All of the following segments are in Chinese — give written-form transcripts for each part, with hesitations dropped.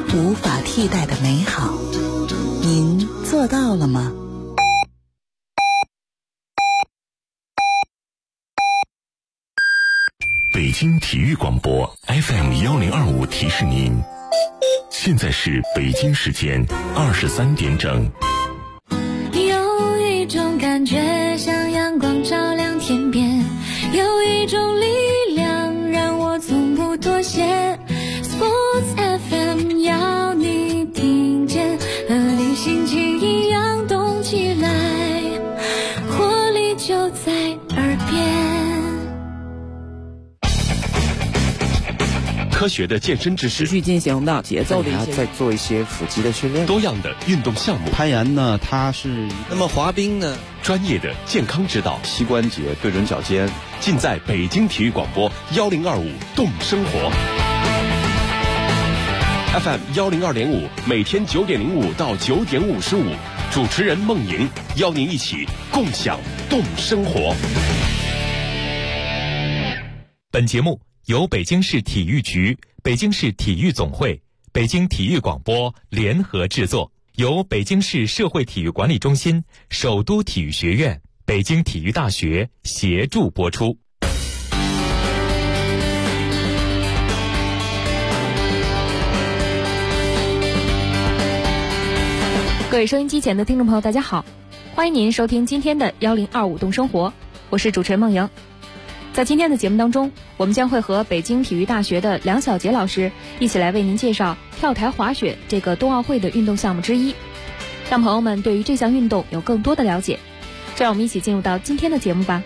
无法替代的美好，您做到了吗？ 北京体育广播 FM1025 提示您，现在是北京时间23点整。 有一种感觉像阳光照亮天边，有一种力量让我从不妥协。 Sports FM 要你听见，和你心情一样动起来，活力就在耳边。 科学的健身知识， 持续进行的节奏的一些， 再做一些腹肌的训练。 多样的运动项目， 攀岩呢，它是那么滑冰呢， 专业的健康指导， 膝关节对准脚尖， 尽在北京体育广播1025动生活 FM102.5，每天9点05到9点55，主持人孟莹邀您一起共享动生活。 本节目由北京市体育局、北京市体育总会、北京体育广播联合制作，由北京市社会体育管理中心、首都体育学院、北京体育大学协助播出。 各位收音机前的听众朋友，大家好，欢迎您收听今天的1025动生活，我是主持人孟莹。在今天的节目当中，我们将会和北京体育大学的梁晓杰老师一起来为您介绍跳台滑雪这个冬奥会的运动项目之一，让朋友们对于这项运动有更多的了解。这让我们一起进入到今天的节目吧。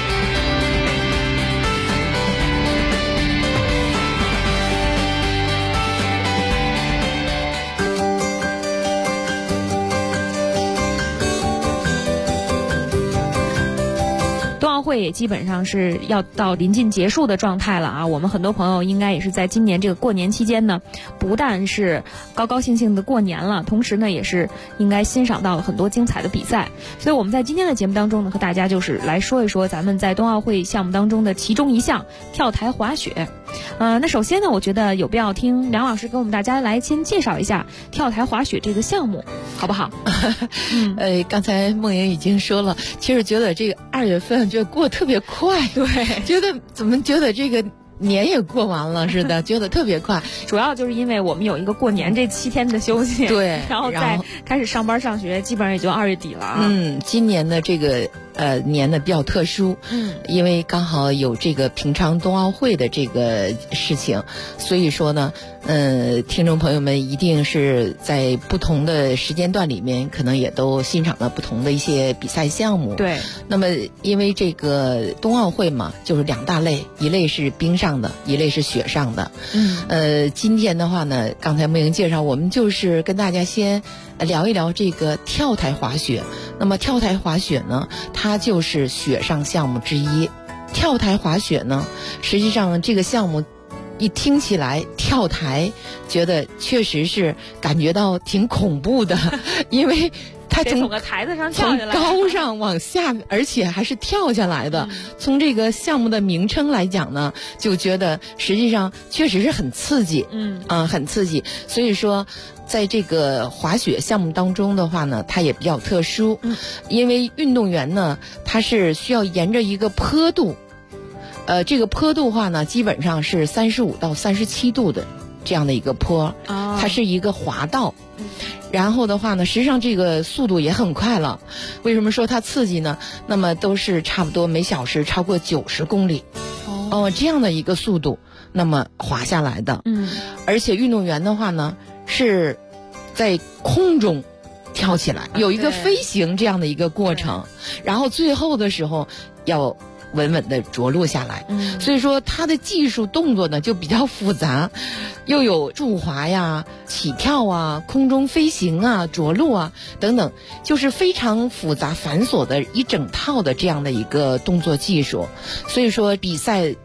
会也基本上是要到临近结束的状态了啊！我们很多朋友应该也是在今年这个过年期间呢，不但是高高兴兴的过年了，同时呢也是应该欣赏到了很多精彩的比赛。所以我们在今天的节目当中呢，和大家就是来说一说咱们在冬奥会项目当中的其中一项跳台滑雪。那首先呢，我觉得有必要听梁老师给我们大家来先介绍一下跳台滑雪这个项目，好不好？ 刚才孟莹已经说了，其实觉得这个2月份就过特别快， 对， 怎么觉得这个年也过完了似的，觉得特别快。 主要就是因为我们有一个过年这7天的休息， 对， 然后再开始上班上学，基本上也就2月底了啊。 今年的这个年呢比较特殊，因为刚好有这个平昌冬奥会的这个事情，所以说呢，听众朋友们一定是在不同的时间段里面，可能也都欣赏了不同的一些比赛项目。 对， 那么因为这个冬奥会嘛，就是2大类，一类是冰上的，一类是雪上的。今天的话呢，刚才孟莹介绍，我们就是跟大家先聊一聊这个跳台滑雪。那么跳台滑雪呢，它就是雪上项目之一。跳台滑雪呢，实际上这个项目一听起来跳台，觉得确实是感觉到挺恐怖的，因为它从个台子上跳下来， 从高上往下，而且还是跳下来的。从这个项目的名称来讲呢，就觉得实际上确实是很刺激，很刺激。所以说，在这个滑雪项目当中的话呢，它也比较特殊，因为运动员呢，他是需要沿着一个坡度，这个坡度的话呢，基本上是35到37度的这样的一个坡，它是一个滑道。然后的话呢，实际上这个速度也很快了。为什么说它刺激呢？那么都是差不多每小时超过90公里，这样的一个速度，那么滑下来的。而且运动员的话呢，是在空中跳起来，有一个飞行这样的一个过程，然后最后的时候要稳稳地着陆下来。所以说它的技术动作呢就比较复杂，又有助滑呀、起跳啊、空中飞行啊、着陆啊等等，就是非常复杂繁琐的一整套的这样的一个动作技术。所以说比赛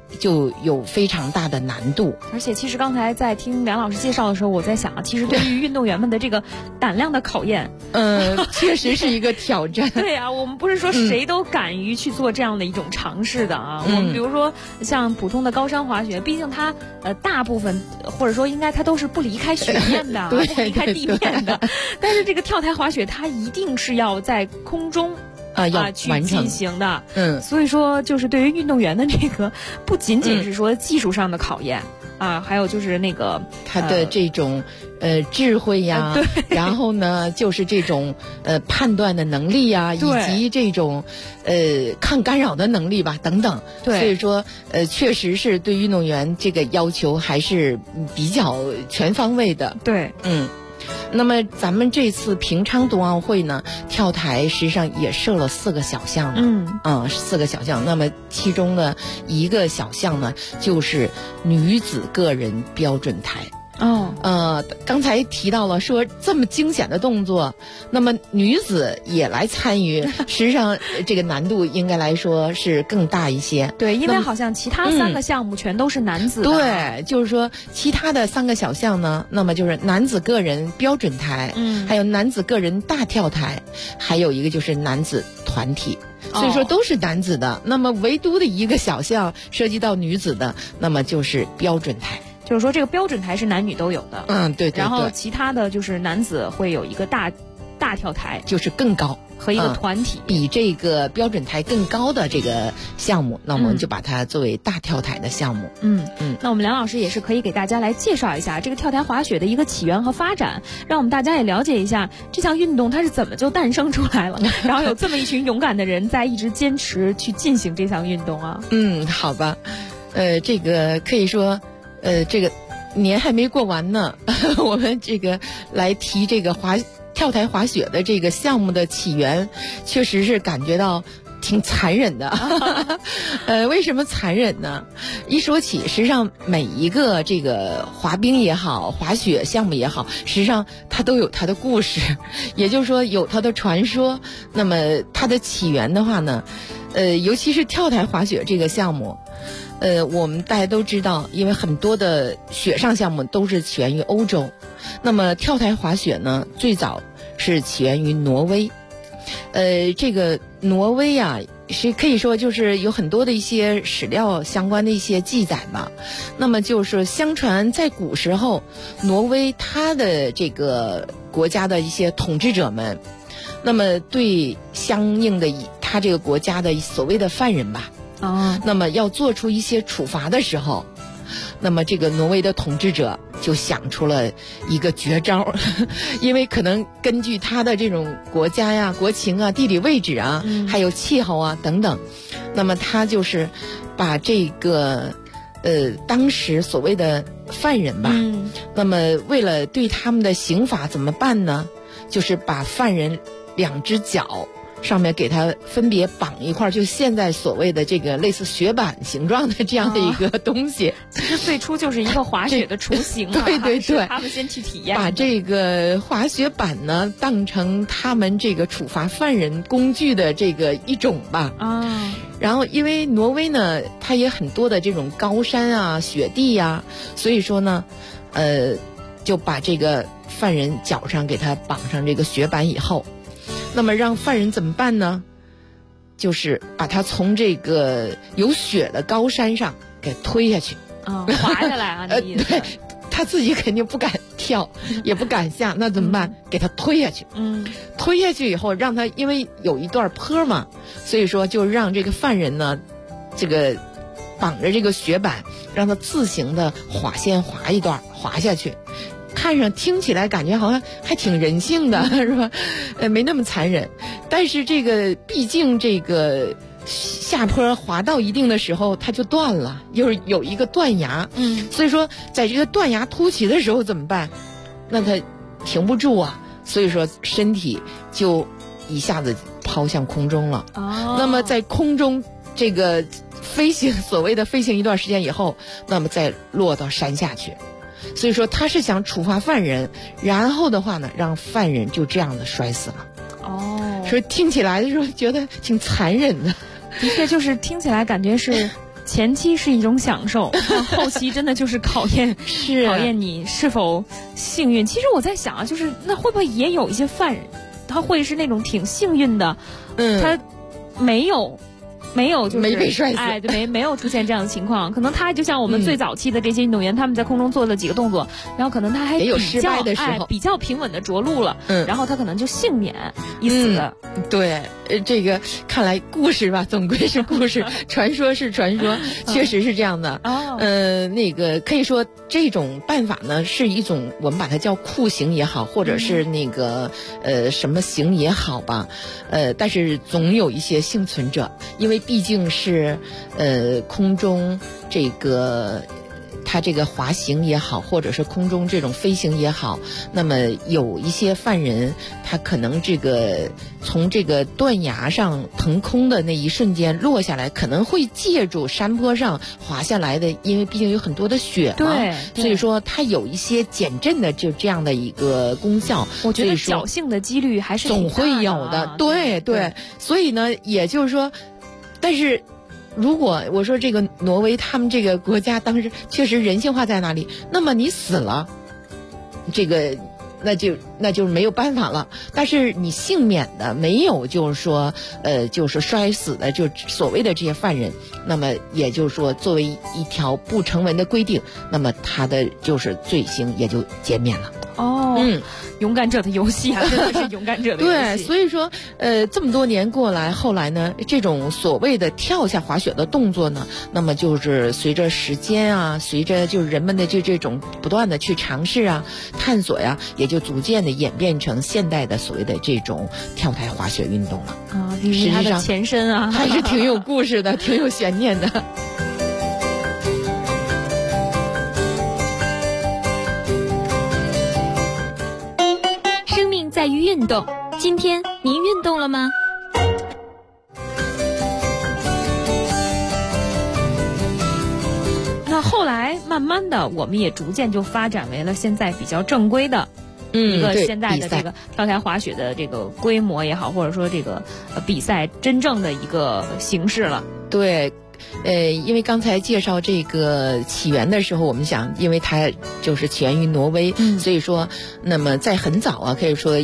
就有非常大的难度。 而且其实刚才在听梁老师介绍的时候，我在想啊，其实对于运动员们的这个胆量的考验， 确实是一个挑战。 对啊，我们不是说谁都敢于去做这样的一种尝试的啊。我们比如说像普通的高山滑雪，毕竟它大部分或者说应该它都是不离开雪面的， 对， 不离开地面的。但是这个跳台滑雪，它一定是要在空中要去进行的。所以说就是对于运动员的这个不仅仅是说技术上的考验还有就是那个他的这种智慧呀，然后呢就是这种判断的能力呀，以及这种抗干扰的能力吧等等。 对， 所以说确实是对运动员这个要求还是比较全方位的。 对， 那么咱们这次平昌冬奥会呢，跳台实际上也设了4个小项呢，4个小项。那么其中的一个小项呢，就是女子个人标准台。刚才提到了说这么惊险的动作，那么女子也来参与，实际上这个难度应该来说是更大一些。 对，因为好像其他3个项目全都是男子的。 对，就是说其他的3个小项呢，那么就是男子个人标准台，还有男子个人大跳台，还有一个就是男子团体。所以说都是男子的，那么唯独的一个小项涉及到女子的，那么就是标准台。 就是说这个标准台是男女都有的， 对。 然后其他的就是男子会有一个大跳台， 就是更高和一个团体， 比这个标准台更高的这个项目，那我们就把它作为大跳台的项目。 那我们梁老师也是可以给大家来介绍一下这个跳台滑雪的一个起源和发展，让我们大家也了解一下这项运动它是怎么就诞生出来了，然后有这么一群勇敢的人在一直坚持去进行这项运动啊。 好吧，这个可以说。这个年还没过完呢，我们这个来提这个跳台滑雪的这个项目的起源，确实是感觉到挺残忍的。为什么残忍呢？一说起，实际上每一个这个滑冰也好，滑雪项目也好，实际上它都有它的故事，也就是说有它的传说。那么它的起源的话呢，尤其是跳台滑雪这个项目。我们大家都知道，因为很多的雪上项目都是起源于欧洲，那么跳台滑雪呢，最早是起源于挪威。这个挪威啊，是可以说就是有很多的一些史料相关的一些记载吧。那么就是相传在古时候，挪威它的这个国家的一些统治者们，那么对相应的他这个国家的所谓的犯人吧。那么要做出一些处罚的时候，那么这个挪威的统治者就想出了一个绝招，因为可能根据他的这种国家呀、国情啊、地理位置啊，还有气候啊等等，那么他就是把这个当时所谓的犯人吧，那么为了对他们的刑罚怎么办呢？就是把犯人2只脚上面给它分别绑一块，就现在所谓的这个类似雪板形状的这样的一个东西。 其实最初就是一个滑雪的雏形对， 他们先去体验， 把这个滑雪板呢当成他们这个处罚犯人工具的这个一种吧。然后因为挪威呢，它也很多的这种高山啊、雪地啊，所以说呢，就把这个犯人脚上给他绑上这个雪板以后。那么让犯人怎么办呢？就是把他从这个有雪的高山上给推下去， 滑下来啊！ 对，他自己肯定不敢跳，也不敢下，那怎么办？给他推下去。推下去以后，让他因为有一段坡嘛，所以说就让这个犯人呢，这个绑着这个雪板，让他自行的先滑一段，滑下去。看上听起来感觉好像还挺人性的，是吧？没那么残忍。但是这个毕竟这个下坡滑到一定的时候，它就断了，就是有一个断崖。所以说在这个断崖突起的时候怎么办？那它停不住啊，所以说身体就一下子抛向空中了。那么在空中这个飞行，所谓的飞行一段时间以后，那么再落到山下去。所以说他是想处罚犯人，然后的话呢，让犯人就这样的摔死了。 哦， 所以听起来的时候觉得挺残忍的。 的确，就是听起来感觉是前期是一种享受，后期真的就是考验你是否幸运。其实我在想啊，就是那会不会也有一些犯人，他会是那种挺幸运的，他没有就是没被摔死， 哎，对，没有出现这样的情况。可能他就像我们最早期的这些运动员，他们在空中做了几个动作，然后可能他还也有失败的时候， 比较平稳的着陆了，然后他可能就幸免一死。 对，这个看来故事吧，总归是故事，传说是传说，确实是这样的。那个可以说这种办法呢，是一种我们把它叫酷刑也好，或者是那个什么刑也好吧，但是总有一些幸存者，因为毕竟是空中这个。它这个滑行也好，或者是空中这种飞行也好，那么有一些犯人，他可能这个从这个断崖上腾空的那一瞬间落下来，可能会借助山坡上滑下来的，因为毕竟有很多的雪嘛， 对， 所以说它有一些减震的就这样的一个功效。 我觉得侥幸的几率还是总会有的，对，所以呢，也就是说，但是。如果我说这个挪威他们这个国家当时确实人性化在哪里，那么你死了，这个那就没有办法了。但是你幸免的没有，就是说就是摔死的，就所谓的这些犯人，那么也就是说作为一条不成文的规定，那么他的就是罪行也就减免了。 勇敢者的游戏啊，真的是勇敢者的游戏。 对，所以说，这么多年过来，后来呢，这种所谓的跳下滑雪的动作呢，那么就是随着时间啊，随着就是人们的这种不断的去尝试啊、探索呀，也就逐渐的演变成现代的所谓的这种跳台滑雪运动了。 实际上它的前身啊， 还是挺有故事的，挺有悬念的。 在于运动，今天您运动了吗？ 那后来慢慢的，我们也逐渐就发展为了现在比较正规的一个现在的这个跳台滑雪的这个规模也好，或者说这个比赛真正的一个形式了。 对。因为刚才介绍这个起源的时候，我们想，因为它就是起源于挪威，所以说，那么在很早啊，可以说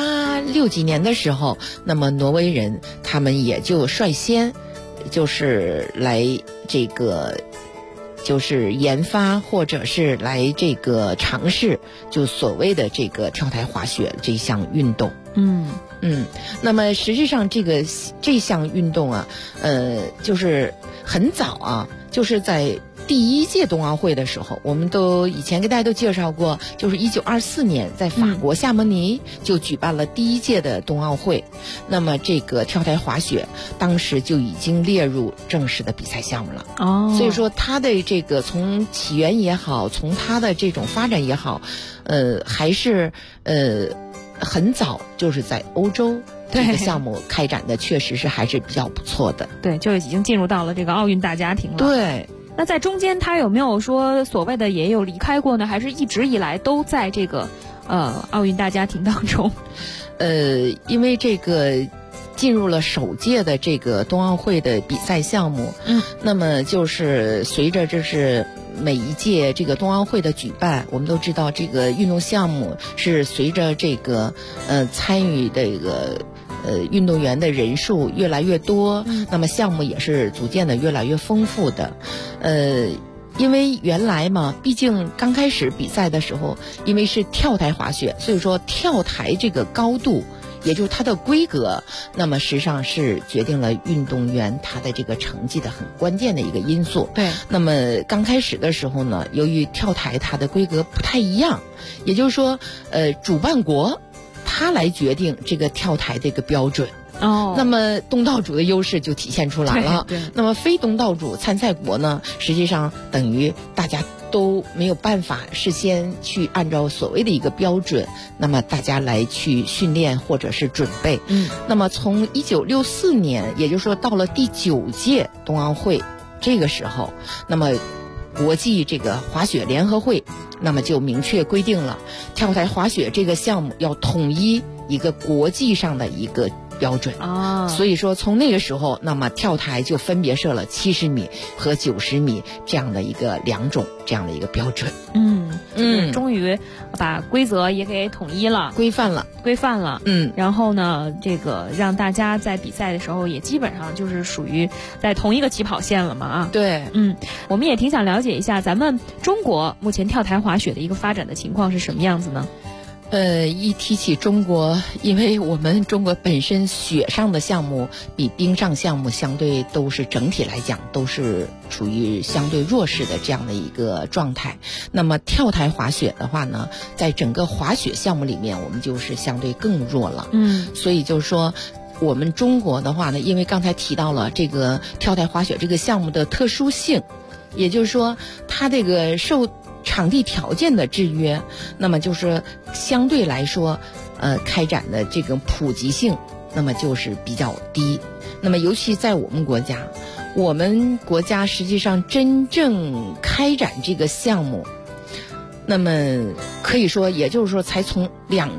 1860几年的时候，那么挪威人他们也就率先就是来这个就是研发或者是来这个尝试，就所谓的这个跳台滑雪这项运动。那么实际上这项运动啊，就是很早啊，就是在第一届冬奥会的时候，我们都以前给大家都介绍过，就是1924年在法国夏蒙尼就举办了第一届的冬奥会。那么这个跳台滑雪当时就已经列入正式的比赛项目了。所以说它的这个从起源也好，从它的这种发展也好，还是很早就是在欧洲这个项目开展的，确实是还是比较不错的。 对，就已经进入到了这个奥运大家庭了。 对。 那在中间他有没有说所谓的也有离开过呢？还是一直以来都在这个奥运大家庭当中？ 因为这个进入了首届的这个冬奥会的比赛项目，那么就是随着这是每一届这个冬奥会的举办，我们都知道这个运动项目是随着这个参与这个运动员的人数越来越多，那么项目也是逐渐的越来越丰富的。因为原来嘛，毕竟刚开始比赛的时候，因为是跳台滑雪，所以说跳台这个高度，也就是它的规格，那么实际上是决定了运动员他的这个成绩的很关键的一个因素。 对。 那么刚开始的时候呢，由于跳台它的规格不太一样，也就是说，主办国他来决定这个跳台这个标准。那么东道主的优势就体现出来了。 对。 那么非东道主参赛国呢，实际上等于大家都没有办法事先去按照所谓的一个标准，那么大家来去训练或者是准备。那么从1964年，也就是说到了第9届冬奥会这个时候，那么国际这个滑雪联合会，那么就明确规定了跳台滑雪这个项目要统一一个国际上的一个标准所以说从那个时候，那么跳台就分别设了70米和90米这样的一个2种这样的一个标准。 终于把规则也给统一了，规范了。然后呢，这个让大家在比赛的时候也基本上就是属于在同一个起跑线了嘛啊。 对， 我们也挺想了解一下咱们中国目前跳台滑雪的一个发展的情况是什么样子呢？ 一提起中国，因为我们中国本身雪上的项目比冰上项目相对都是整体来讲都是处于相对弱势的这样的一个状态。那么跳台滑雪的话呢，在整个滑雪项目里面，我们就是相对更弱了。所以就是说，我们中国的话呢，因为刚才提到了这个跳台滑雪这个项目的特殊性，也就是说，它这个受场地条件的制约，那么就是相对来说，开展的这个普及性，那么就是比较低。那么尤其在我们国家实际上真正开展这个项目，那么可以说，也就是说，才从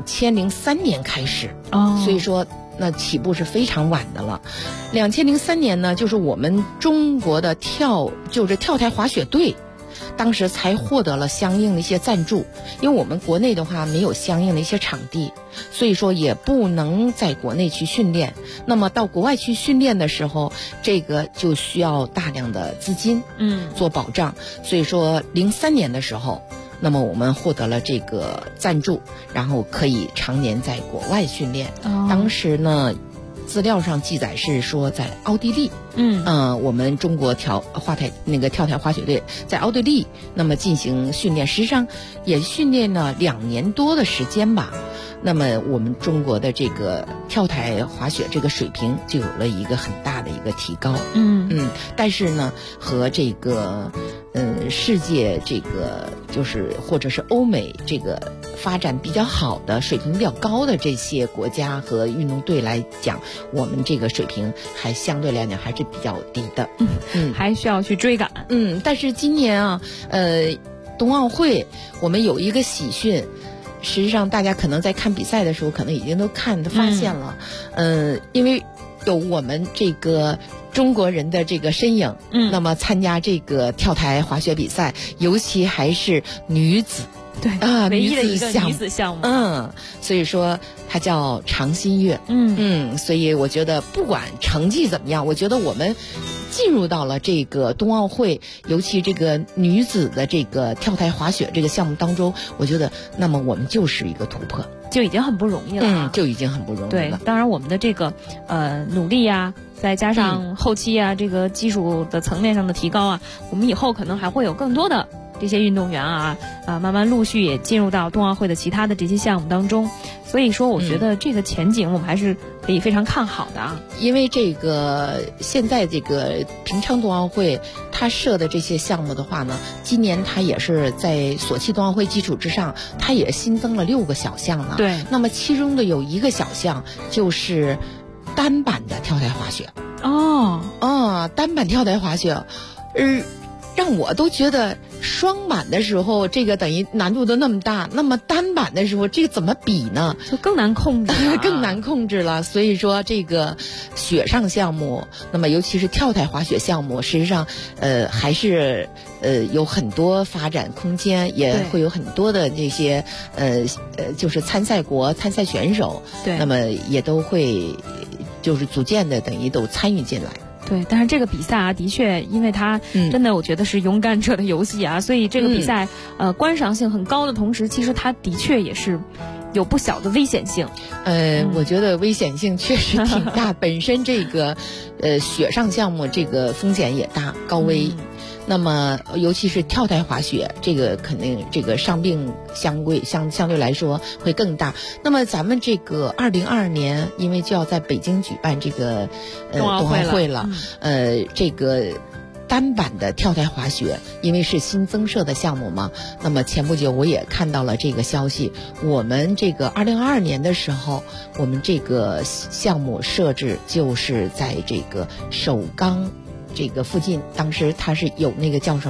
2003年开始。所以说，那起步是非常晚的了。2003年呢，就是我们中国的跳台滑雪队。当时才获得了相应的一些赞助，因为我们国内的话没有相应的一些场地，所以说也不能在国内去训练。那么到国外去训练的时候，这个就需要大量的资金，做保障。所以说03年的时候，那么我们获得了这个赞助，然后可以常年在国外训练。当时呢，资料上记载是说在奥地利，我们中国跳台滑雪队在奥地利那么进行训练，实际上也训练了2年多的时间吧。那么我们中国的这个跳台滑雪这个水平就有了一个很大的一个提高。但是呢，和这个世界这个就是或者是欧美这个发展比较好的、水平比较高的这些国家和运动队来讲，我们这个水平还相对来讲还是比较低的。 还需要去追赶。 但是今年啊，冬奥会我们有一个喜讯。实际上大家可能在看比赛的时候可能已经都发现了，因为有我们这个中国人的这个身影，那么参加这个跳台滑雪比赛，尤其还是女子， 对唯一的一个女子项目， 所以说它叫长新月，所以我觉得不管成绩怎么样，我觉得我们进入到了这个冬奥会，尤其这个女子的这个跳台滑雪这个项目当中，我觉得那么我们就是一个突破， 就已经很不容易了， 就已经很不容易了。 对，当然我们的这个努力呀，再加上后期啊，这个技术的层面上的提高啊，我们以后可能还会有更多的这些运动员慢慢陆续也进入到冬奥会的其他的这些项目当中。所以说我觉得这个前景我们还是可以非常看好的啊。 因为这个现在这个平昌冬奥会它设的这些项目的话呢，今年它也是在索契冬奥会基础之上，它也新增了6个小项呢。 对， 那么其中的有一个小项就是单板的跳台滑雪。单板跳台滑雪，让我都觉得双板的时候这个等于难度都那么大，那么单板的时候这个怎么比呢？ 就更难控制了更难控制了。所以说这个雪上项目，那么尤其是跳台滑雪项目，实际上还是有很多发展空间，也会有很多的这些就是参赛国、参赛选手， 对， 那么也都会就是逐渐的等于都参与进来。 对，但是这个比赛啊，的确，因为它真的我觉得是勇敢者的游戏啊，所以这个比赛观赏性很高的同时，其实它的确也是有不小的危险性。 我觉得危险性确实挺大，本身这个雪上项目这个风险也大，高危。那么尤其是跳台滑雪，这个肯定这个伤病相对来说会更大。那么咱们这个2022年，因为就要在北京举办这个冬奥会了，这个单板的跳台滑雪，因为是新增设的项目嘛，那么前不久我也看到了这个消息，我们这个2022年的时候，我们这个项目设置就是在这个首钢这个附近，当时它是有那个叫什么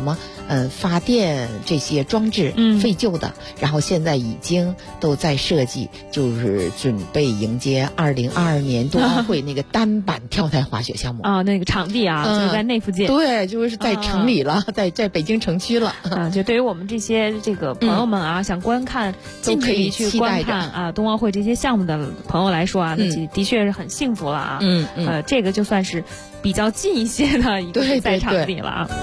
发电这些装置废旧的，然后现在已经都在设计，就是准备迎接2022年冬奥会那个单板跳台滑雪项目啊，那个场地啊，就是在那附近， 对，就是在城里了，在北京城区了啊。就对于我们这些这个朋友们啊，想观看近距离去观看啊冬奥会这些项目的朋友来说啊，那的确是很幸福了啊。这个就算是比较近一些的一个比赛场地了啊。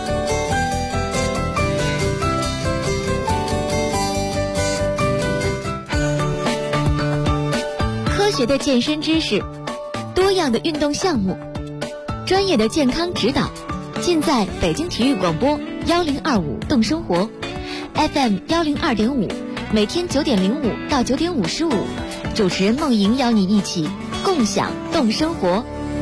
科学的健身知识，多样的运动项目，专业的健康指导，尽在北京体育广播1025动生活 FM 102.5，每天9点05到9点55，主持人梦莹邀你一起共享动生活。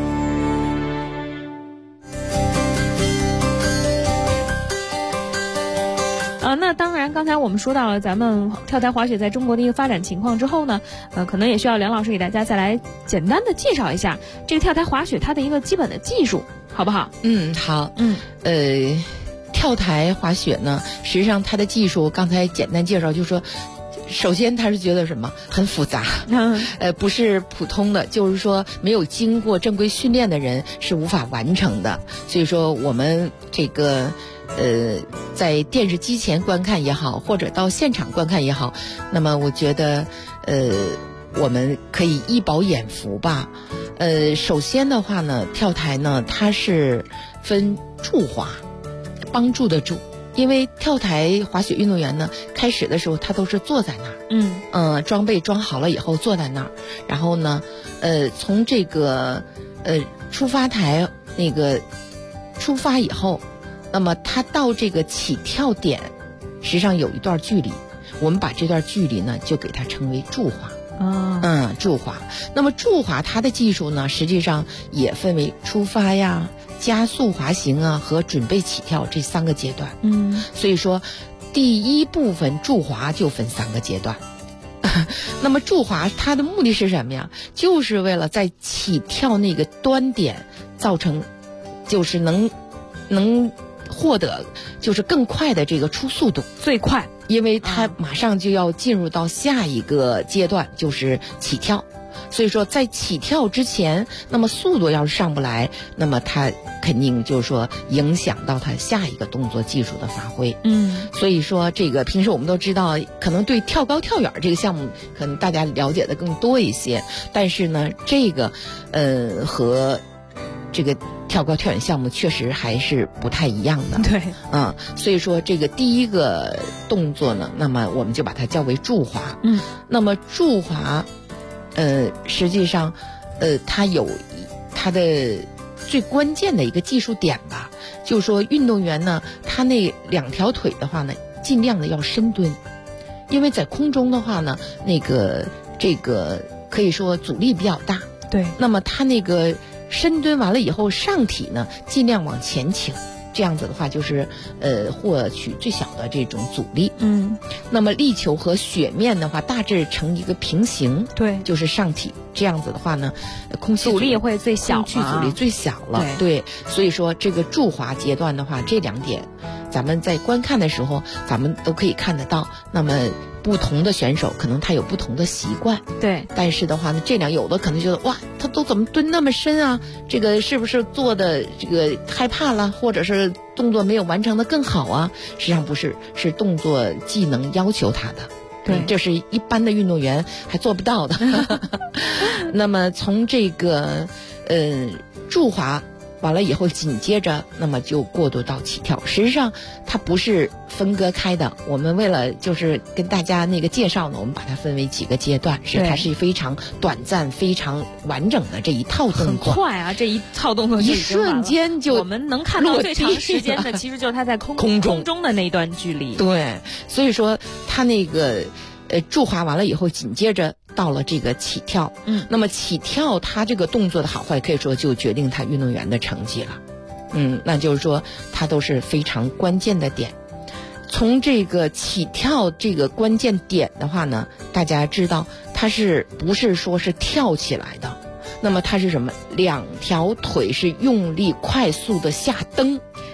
那当然，刚才我们说到了咱们跳台滑雪在中国的一个发展情况之后呢，可能也需要梁老师给大家再来简单的介绍一下这个跳台滑雪它的一个基本的技术，好不好？ 好。跳台滑雪呢，实际上它的技术刚才简单介绍，就是说，首先他是觉得什么很复杂，不是普通的，就是说没有经过正规训练的人是无法完成的。所以说我们这个在电视机前观看也好，或者到现场观看也好，那么我觉得我们可以一饱眼福吧。首先的话呢，跳台呢它是分助滑，帮助的助。因为跳台滑雪运动员呢，开始的时候他都是坐在那儿，装备装好了以后坐在那儿，然后呢，从这个出发台那个出发以后，那么他到这个起跳点，实际上有一段距离，我们把这段距离呢就给它称为助滑。助滑。那么助滑它的技术呢，实际上也分为出发呀、加速滑行啊和准备起跳这3个阶段。所以说第一部分助滑就分3个阶段。那么助滑它的目的是什么呀？就是为了在起跳那个端点造成，就是能获得就是更快的这个出速度， 最快， 因为它马上就要进入到下一个阶段，就是起跳。所以说在起跳之前，那么速度要是上不来，那么它肯定就是说影响到它下一个动作技术的发挥。所以说这个平时我们都知道，可能对跳高跳远这个项目可能大家了解的更多一些，但是呢这个和这个跳高跳远项目确实还是不太一样的。 对， 所以说这个第一个动作呢，那么我们就把它叫为助滑。那么助滑实际上它有它的最关键的一个技术点吧，就是说运动员呢，他那2条腿的话呢，尽量的要深蹲，因为在空中的话呢，这个可以说阻力比较大。 对， 那么他那个深蹲完了以后，上体呢尽量往前倾，这样子的话就是获取最小的这种阻力。那么力球和雪面的话大致成一个平行， 对， 就是上体，这样子的话呢，空气阻力会最小， 空气阻力最小了。对，所以说这个助滑阶段的话，这2点咱们在观看的时候咱们都可以看得到。那么不同的选手可能他有不同的习惯， 对， 但是的话呢，这有的可能觉得哇，他都怎么蹲那么深啊？这个是不是做的这个害怕了，或者是动作没有完成的更好啊？实际上不是，是动作技能要求他的。 对， 这是一般的运动员还做不到的。那么从这个助滑完了以后，紧接着那么就过渡到起跳。实际上它不是分割开的，我们为了就是跟大家那个介绍呢，我们把它分为几个阶段，它是非常短暂、非常完整的这一套动作。 很快啊，这一套动作一瞬间就我们能看到最长时间的，其实就是它在空中的那段距离。 对，所以说它那个助滑完了以后，紧接着到了这个起跳。那么起跳它这个动作的好坏，可以说就决定他运动员的成绩了。那就是说它都是非常关键的点。从这个起跳这个关键点的话呢，大家知道它是不是说是跳起来的？那么它是什么？2条腿是用力快速的下蹬。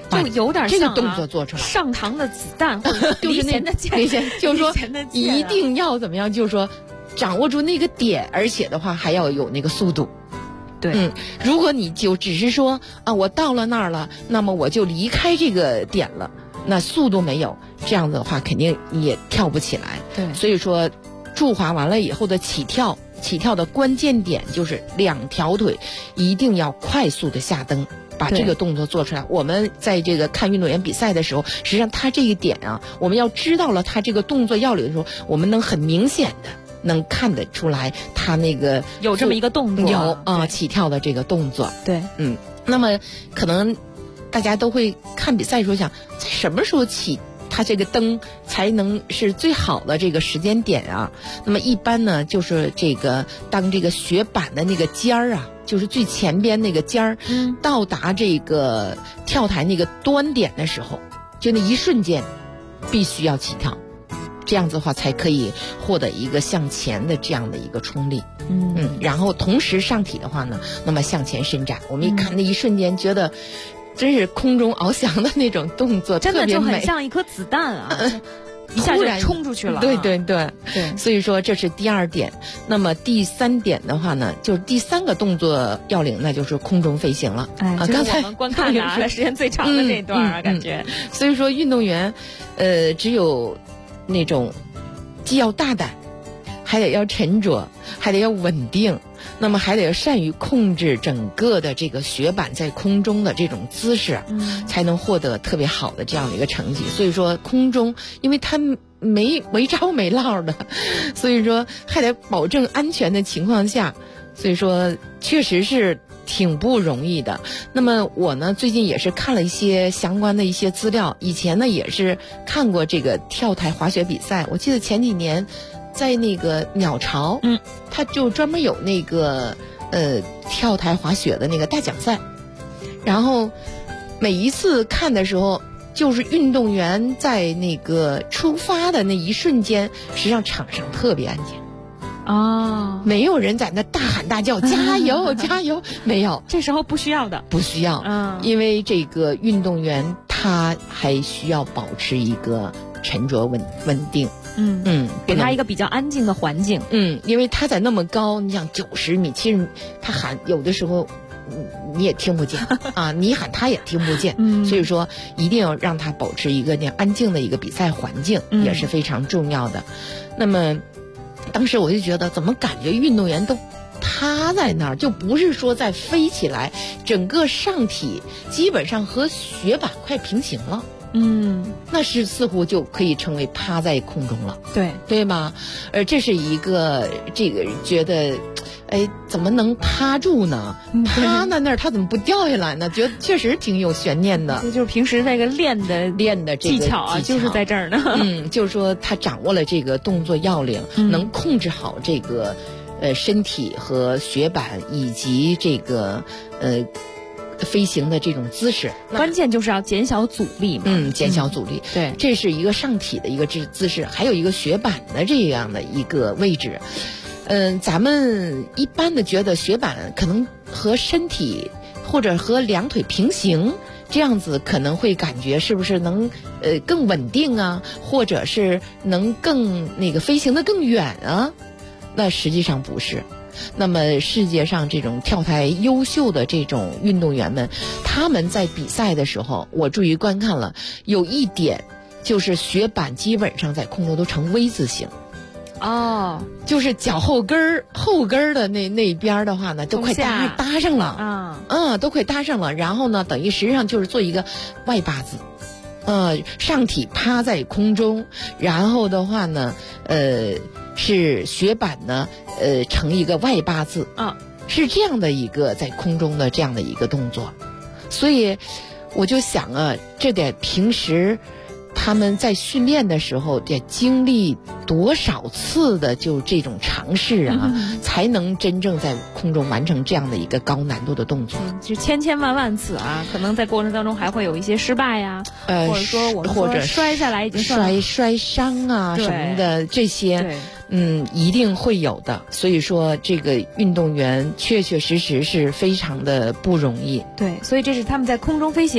就有点像这个动作做出来， 上膛的子弹，或者就是那就是说一定要怎么样，就是说掌握住那个点，而且的话还要有那个速度。 对， 如果你就只是说啊，我到了那儿了，那么我就离开这个点了，那速度没有，这样子的话肯定也跳不起来。 对， 所以说驻滑完了以后的起跳的关键点就是两条腿一定要快速的下蹬，把这个动作做出来。我们在这个看运动员比赛的时候，实际上他这一点啊，我们要知道了他这个动作要领的时候，我们能很明显的能看得出来他那个有这么一个动作， 有起跳的这个动作。 对， 那么可能大家都会看比赛的时候想，在什么时候起它这个蹬才能是最好的这个时间点啊？那么一般呢，就是这个当这个雪板的那个尖儿啊，就是最前边那个尖儿，到达这个跳台那个端点的时候，就那一瞬间必须要起跳，这样子的话才可以获得一个向前的这样的一个冲力。然后同时上体的话呢，那么向前伸展，我们一看那一瞬间觉得真是空中翱翔的那种动作， 真的就很像一颗子弹啊，一下就冲出去了。 对，所以说这是第二点。那么第三点的话呢，就是第三个动作要领，那就是空中飞行了。 刚才我们观看的时间最长的这段啊，感觉。 所以说运动员，只有那种既要大胆，还得要沉着，还得要稳定。那么还得要善于控制整个的这个雪板在空中的这种姿势，才能获得特别好的这样的一个成绩。所以说空中，因为它没着没落的，所以说还得保证安全的情况下，所以说确实是挺不容易的。那么我呢，最近也是看了一些相关的一些资料，以前呢也是看过这个跳台滑雪比赛。我记得前几年在那个鸟巢，他就专门有那个跳台滑雪的那个大奖赛，然后每一次看的时候，就是运动员在那个出发的那一瞬间，实际上场上特别安静。没有人在那大喊大叫加油加油，没有， 这时候不需要的， 不需要，因为这个运动员他还需要保持一个沉着稳定。 给他一个比较安静的环境。 因为他在那么高，你想90米，其实他喊有的时候你也听不见啊，你喊他也听不见。所以说一定要让他保持一个那样安静的一个比赛环境，也是非常重要的。那么当时我就觉得，怎么感觉运动员都趴在那儿，就不是说在飞起来，整个上体基本上和雪板快平行了。那是似乎就可以称为趴在空中了，对吗？这是一个这个觉得，怎么能趴住呢？趴在那儿，他怎么不掉下来呢？觉得确实挺有悬念的。 就是平时那个练的这个技巧啊，就是在这儿呢。 就是说他掌握了这个动作要领，能控制好这个身体和雪板以及这个飞行的这种姿势， 关键就是要减小阻力嘛。 减小阻力， 对， 这是一个上体的一个姿势，还有一个雪板的这样的一个位置。咱们一般的觉得雪板可能和身体或者和两腿平行，这样子可能会感觉是不是能更稳定啊，或者是能更那个飞行的更远啊？那实际上不是。那么世界上这种跳台优秀的这种运动员们，他们在比赛的时候，我注意观看了，有一点就是雪板基本上在空中都呈 V 字形。就是脚后跟儿的那边的话呢，都快搭上了。都快搭上了。然后呢，等于实际上就是做一个外八字。上体趴在空中，然后的话呢，是雪板呢，成一个外八字是这样的一个在空中的这样的一个动作。所以我就想啊，这得平时他们在训练的时候得经历多少次的就这种尝试啊，才能真正在空中完成这样的一个高难度的动作。 就千万次啊，可能在过程当中还会有一些失败呀，或者说我们说摔下来已经摔伤啊什么的，这些一定会有的。所以说这个运动员确实是非常的不容易。 对，所以这是他们在空中飞行。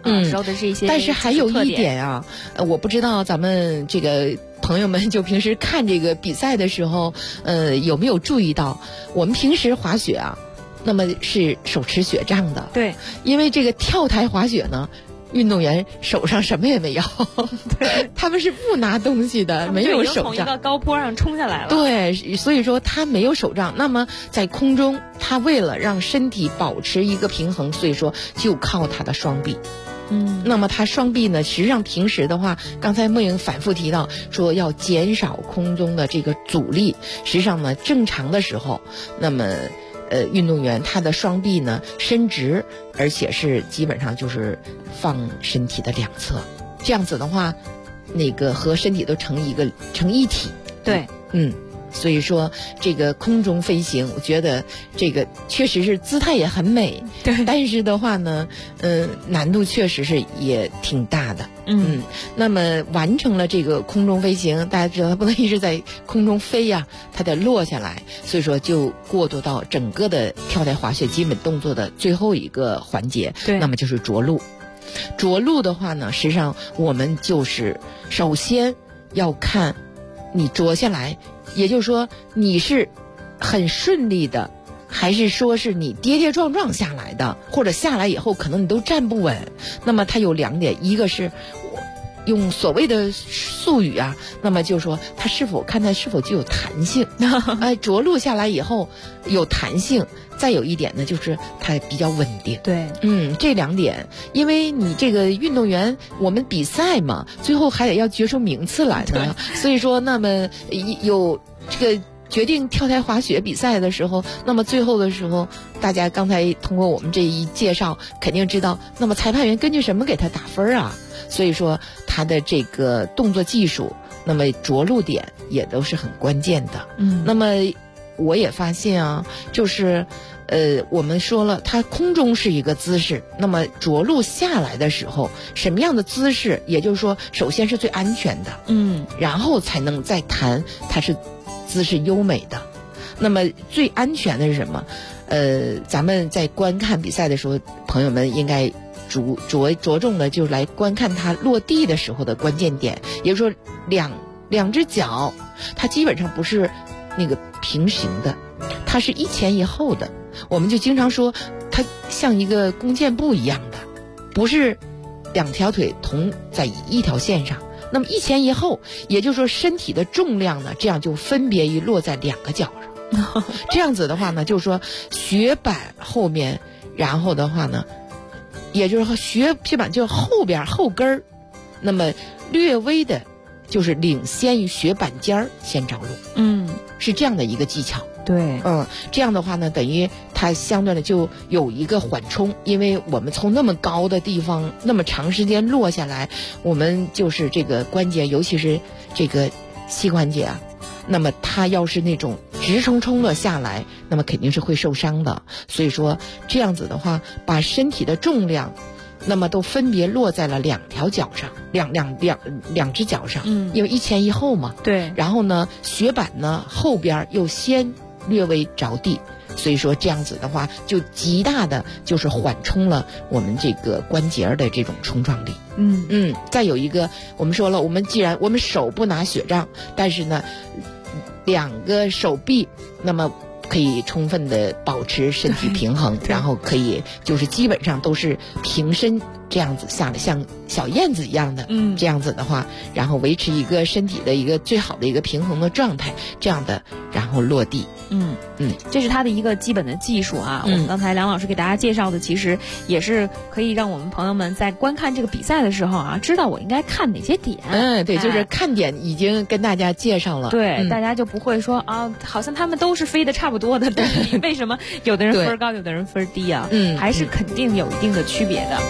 说的是一些。 但是还有一点啊，我不知道咱们这个朋友们就平时看这个比赛的时候，有没有注意到，我们平时滑雪啊，那么是手持雪杖的。 对， 因为这个跳台滑雪呢，运动员手上什么也没有，他们是不拿东西的，没有手杖， 从一个高坡上冲下来了。 对，所以说他没有手杖。那么在空中，他为了让身体保持一个平衡，所以说就靠他的双臂。那么他双臂呢，实际上平时的话，刚才梦莹反复提到说要减少空中的这个阻力。实际上呢，正常的时候，那么运动员他的双臂呢伸直，而且是基本上就是放身体的两侧，这样子的话，那个和身体都成一体。 对， 所以说这个空中飞行，我觉得这个确实是姿态也很美， 对， 但是的话呢，难度确实是也挺大的。那么完成了这个空中飞行，大家知道它不能一直在空中飞呀，它得落下来，所以说就过渡到整个的跳台滑雪基本动作的最后一个环节， 对， 那么就是着陆。着陆的话呢，实际上我们就是首先要看你着下来，也就是说你是很顺利的，还是说是你跌跌撞撞下来的，或者下来以后可能你都站不稳。那么它有两点，一个是用所谓的术语啊，那么就是说它是否具有弹性着陆下来以后有弹性。再有一点呢，就是它比较稳定。 对， 这两点，因为你这个运动员，我们比赛嘛，最后还得要决出名次来呢。所以说，那么有这个决定跳台滑雪比赛的时候，那么最后的时候，大家刚才通过我们这一介绍，肯定知道，那么裁判员根据什么给他打分啊？所以说，他的这个动作技术，那么着陆点也都是很关键的。那么我也发现啊，就是我们说了，它空中是一个姿势，那么着陆下来的时候，什么样的姿势，也就是说首先是最安全的，然后才能再谈它是姿势优美的。那么最安全的是什么？咱们在观看比赛的时候，朋友们应该着重的就是来观看它落地的时候的关键点，也就是说两只脚它基本上不是那个平行的，它是一前一后的。我们就经常说它像一个弓箭步一样的，不是两条腿同在一条线上，那么一前一后，也就是说身体的重量呢，这样就分别于落在两个脚上这样子的话呢，就是说雪板后面，然后的话呢，也就是说雪板就后边后跟儿，那么略微的就是领先于雪板尖儿先着陆，是这样的一个技巧。 对， 这样的话呢，等于它相对的就有一个缓冲，因为我们从那么高的地方那么长时间落下来，我们就是这个关节，尤其是这个膝关节啊，那么它要是那种直冲冲的下来，那么肯定是会受伤的。所以说这样子的话，把身体的重量那么都分别落在了两条脚上，两只脚上，因为一前一后嘛。 对。 然后呢，雪板呢后边又先略微着地，所以说这样子的话，就极大的就是缓冲了我们这个关节的这种冲撞力。再有一个，我们说了，既然我们手不拿雪杖，但是呢，两个手臂，那么可以充分的保持身体平衡，然后可以就是基本上都是平身这样子下来，像小燕子一样的，这样子的话，然后维持一个身体的一个最好的一个平衡的状态，这样的然后落地。 这是它的一个基本的技术啊。我们刚才梁老师给大家介绍的，其实也是可以让我们朋友们在观看这个比赛的时候啊，知道我应该看哪些点。 对，就是看点已经跟大家介绍了。 对，大家就不会说啊，好像他们都是飞得差不多的，但是为什么有的人分高，有的人分低啊？还是肯定有一定的区别的。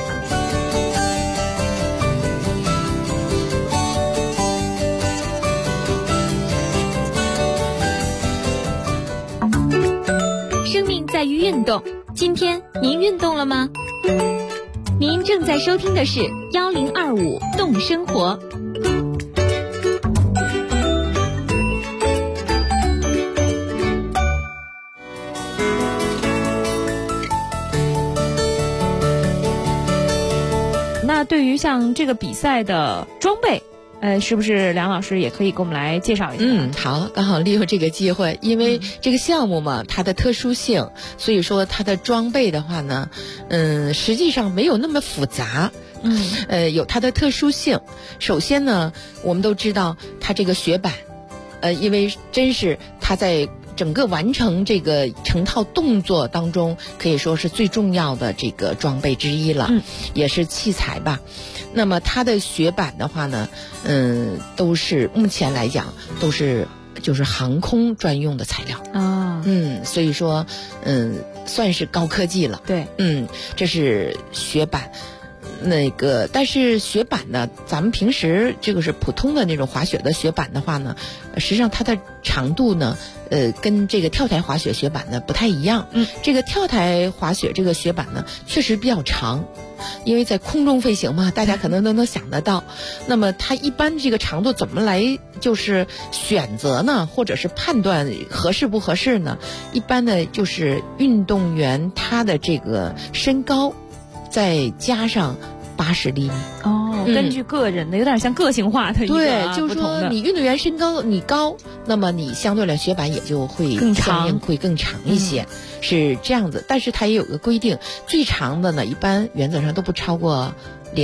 生命在于运动，今天您运动了吗？您正在收听的是1025动生活。 那对于像这个比赛的装备，是不是梁老师也可以给我们来介绍一下？ 好，刚好利用这个机会，因为这个项目嘛，它的特殊性，所以说它的装备的话呢，实际上没有那么复杂。有它的特殊性。首先呢，我们都知道它这个雪板，因为真是它在整个完成这个成套动作当中，可以说是最重要的这个装备之一了，也是器材吧。那么它的雪板的话呢，都是目前来讲都是就是航空专用的材料啊，所以说算是高科技了。 对， 这是雪板。但是雪板呢，咱们平时这个是普通的那种滑雪的雪板的话呢，实际上它的长度呢，跟这个跳台滑雪雪板呢不太一样。这个跳台滑雪这个雪板呢，确实比较长，因为在空中飞行嘛，大家可能都能想得到。那么它一般这个长度怎么来就是选择呢，或者是判断合适不合适呢？一般呢就是运动员他的这个身高，再加上80厘米。 根据个人的有点像个性化的一个对，就是说你运动员身高你高，那么你相对来雪板也就会更长， 会更长一些，是这样子。但是它也有个规定，最长的呢一般原则上都不超过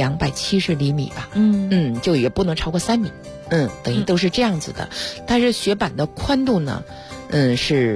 270厘米吧。就也不能超过3米。等于都是这样子的。但是雪板的宽度呢，是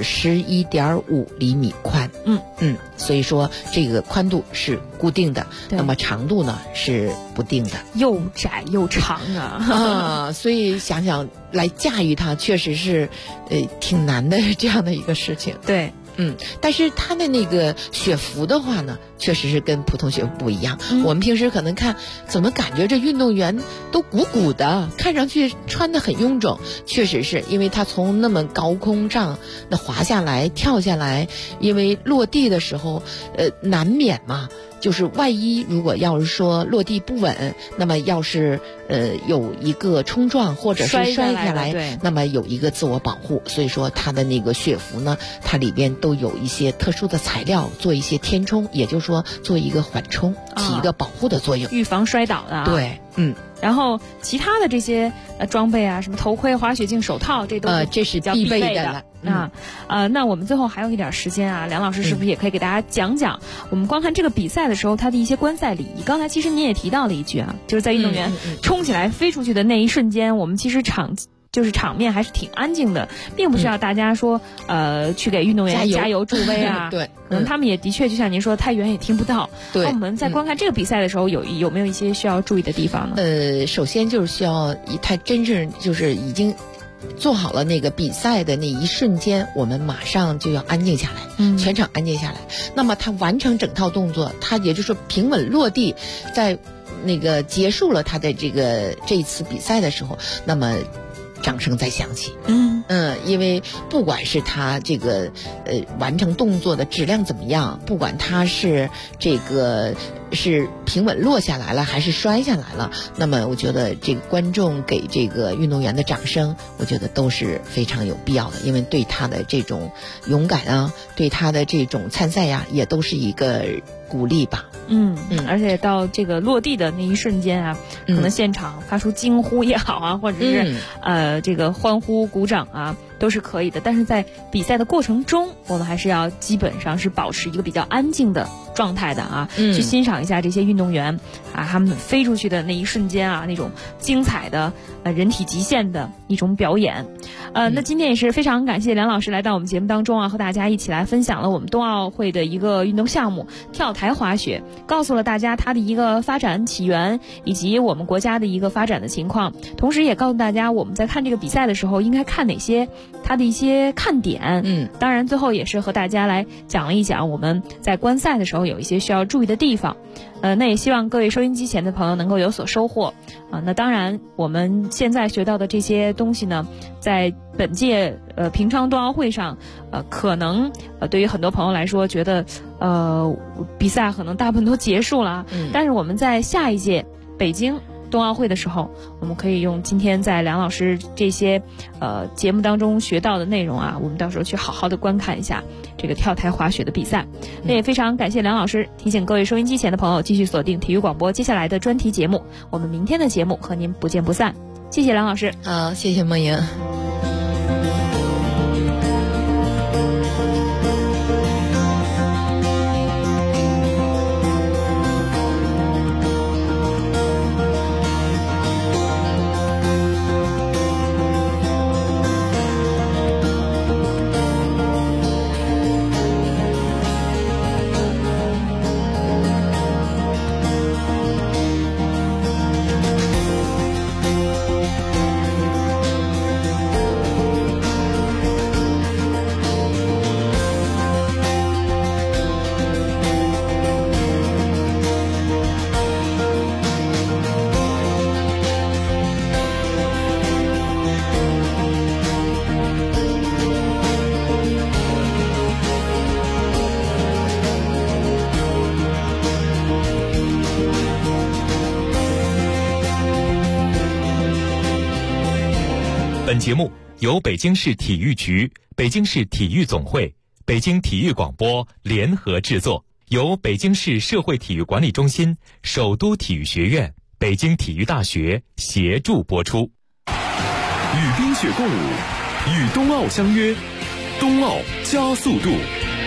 11.5厘米宽。所以说这个宽度是固定的，那么长度呢是不定的， 又窄又长啊。 所以想想来驾驭它，确实是挺难的这样的一个事情。 对。 但是它的那个雪服的话呢，确实是跟普通雪服不一样。我们平时可能看，怎么感觉这运动员都鼓鼓的，看上去穿得很臃肿。确实是因为他从那么高空上那滑下来、跳下来，因为落地的时候，难免嘛。就是万一如果要是说落地不稳，那么要是有一个冲撞或者是摔下来，那么有一个自我保护。所以说它的那个雪服呢，它里边都有一些特殊的材料做一些填充，也就是说做一个缓冲，起一个保护的作用， 预防摔倒的。 对， 然后其他的这些装备啊，什么头盔、滑雪镜、手套，这都是这是必备的了。那我们最后还有一点时间啊，梁老师是不是也可以给大家讲讲，我们观看这个比赛的时候它的一些观赛礼仪？刚才其实你也提到了一句啊，就是在运动员冲起来飞出去的那一瞬间，我们其实场面还是挺安静的，并不需要大家说去给运动员加油助威啊。 对， 可能他们也的确就像您说，太远也听不到。 对， 那我们在观看这个比赛的时候，有没有一些需要注意的地方呢？首先就是需要他真正就是已经做好了那个比赛的那一瞬间，我们马上就要安静下来，全场安静下来。那么他完成整套动作，他也就是说平稳落地，在那个结束了他的这一次比赛的时候，那么掌声再响起。因为不管是他这个完成动作的质量怎么样，不管他是是平稳落下来了还是摔下来了，那么我觉得这个观众给这个运动员的掌声，我觉得都是非常有必要的，因为对他的这种勇敢啊，对他的这种参赛呀，也都是一个鼓励吧。 而且到这个落地的那一瞬间啊，可能现场发出惊呼也好啊，或者是这个欢呼鼓掌啊，都是可以的。但是在比赛的过程中，我们还是要基本上是保持一个比较安静的状态的啊，去欣赏一下这些运动员啊，他们飞出去的那一瞬间啊，那种精彩的人体极限的一种表演。那今天也是非常感谢梁老师来到我们节目当中啊，和大家一起来分享了我们冬奥会的一个运动项目跳台滑雪，告诉了大家它的一个发展起源以及我们国家的一个发展的情况，同时也告诉大家我们在看这个比赛的时候应该看哪些它的一些看点。当然最后也是和大家来讲了一讲我们在观赛的时候有一些需要注意的地方。那也希望各位收音机前的朋友能够有所收获那当然我们现在学到的这些东西呢，在本届平昌冬奥会上可能对于很多朋友来说觉得比赛可能大部分都结束了但是我们在下一届北京冬奥会的时候，我们可以用今天在梁老师这些节目当中学到的内容啊，我们到时候去好好的观看一下这个跳台滑雪的比赛。那也非常感谢梁老师，提醒各位收音机前的朋友继续锁定体育广播接下来的专题节目，我们明天的节目和您不见不散。谢谢梁老师。 好，谢谢梦莹。 本节目由北京市体育局、北京市体育总会、北京体育广播联合制作，由北京市社会体育管理中心、首都体育学院、北京体育大学协助播出。 与冰雪共舞，与冬奥相约，冬奥加速度。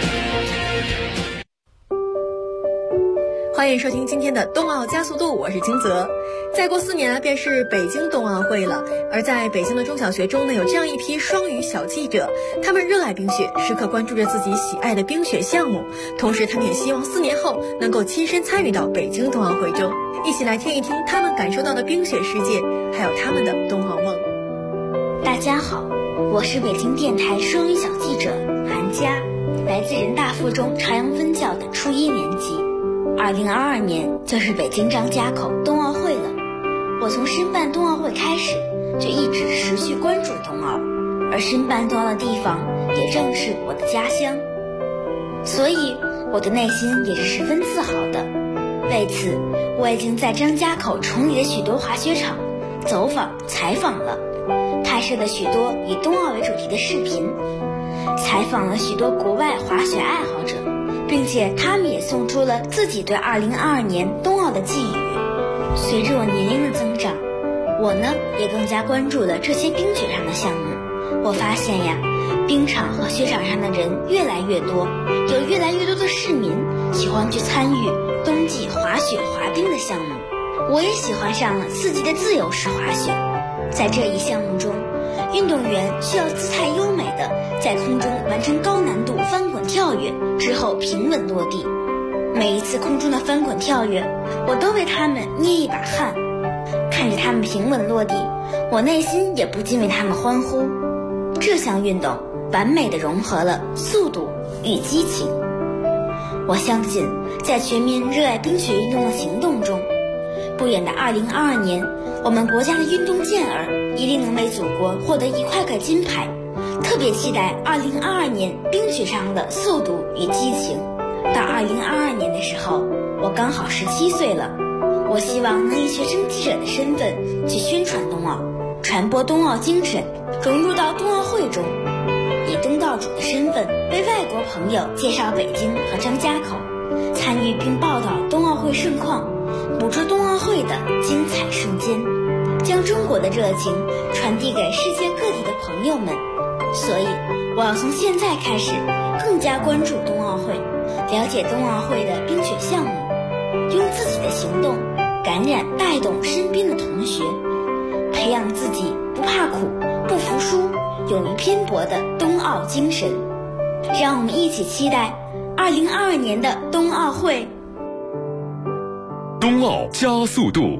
欢迎收听今天的冬奥加速度，我是金泽。再过4年便是北京冬奥会了，而在北京的中小学中呢，有这样一批双语小记者，他们热爱冰雪，时刻关注着自己喜爱的冰雪项目，同时他们也希望4年后能够亲身参与到北京冬奥会中，一起来听一听他们感受到的冰雪世界，还有他们的冬奥梦。 大家好，我是北京电台双语小记者韩佳，来自人大附中朝阳分校的初1年级。2022年就是北京张家口冬奥会了。我从申办冬奥会开始，就一直持续关注冬奥，而申办冬奥的地方也正是我的家乡，所以我的内心也是十分自豪的。为此，我已经在张家口崇礼的许多滑雪场走访采访了，拍摄了许多以冬奥为主题的视频，采访了许多国外滑雪爱好者，并且他们也送出了自己对2022年冬奥的寄语。随着我年龄的增长，我呢也更加关注了这些冰雪上的项目。我发现呀，冰场和雪场上的人越来越多，有越来越多的市民喜欢去参与冬季滑雪滑冰的项目。我也喜欢上了刺激的自由式滑雪。在这一项目中，运动员需要姿态优美的在空中完成高难度翻滚跳跃之后平稳落地。每一次空中的翻滚跳跃，我都为他们捏一把汗。看着他们平稳落地，我内心也不禁为他们欢呼。这项运动完美地融合了速度与激情。我相信，在全民热爱冰雪运动的行动中，不远的2022年，我们国家的运动健儿一定能为祖国获得1块块金牌。特别期待2022年冰雪上的速度与激情。到2022年的时候，我刚好17岁了。我希望能以学生记者的身份去宣传冬奥，传播冬奥精神，融入到冬奥会中，以东道主的身份为外国朋友介绍北京和张家口，参与并报道冬奥会盛况，捕捉冬奥会的精彩瞬间，将中国的热情传递给世界各地的朋友们。所以我要从现在开始更加关注冬奥会，了解冬奥会的冰雪项目，用自己的行动感染带动身边的同学，培养自己不怕苦不服输勇于拼搏的冬奥精神。让我们一起期待2022年的冬奥会。 冬奥加速度。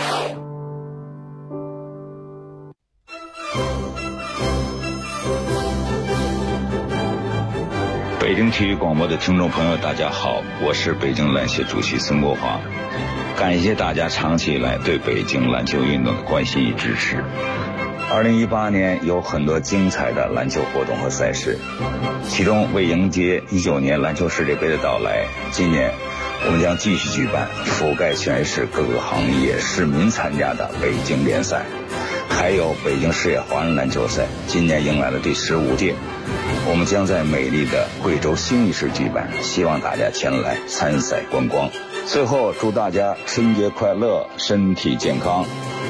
北京体育广播的听众朋友大家好，我是北京篮协主席孙国华，感谢大家长期以来对北京篮球运动的关心与支持。2018年有很多精彩的篮球活动和赛事，其中为迎接19年篮球世界杯的到来，今年我们将继续举办覆盖全市各个行业市民参加的北京联赛，还有北京市野华人篮球赛，今年迎来了第15届。我们将在美丽的贵州兴义市举办，希望大家前来参赛观光。最后祝大家春节快乐，身体健康。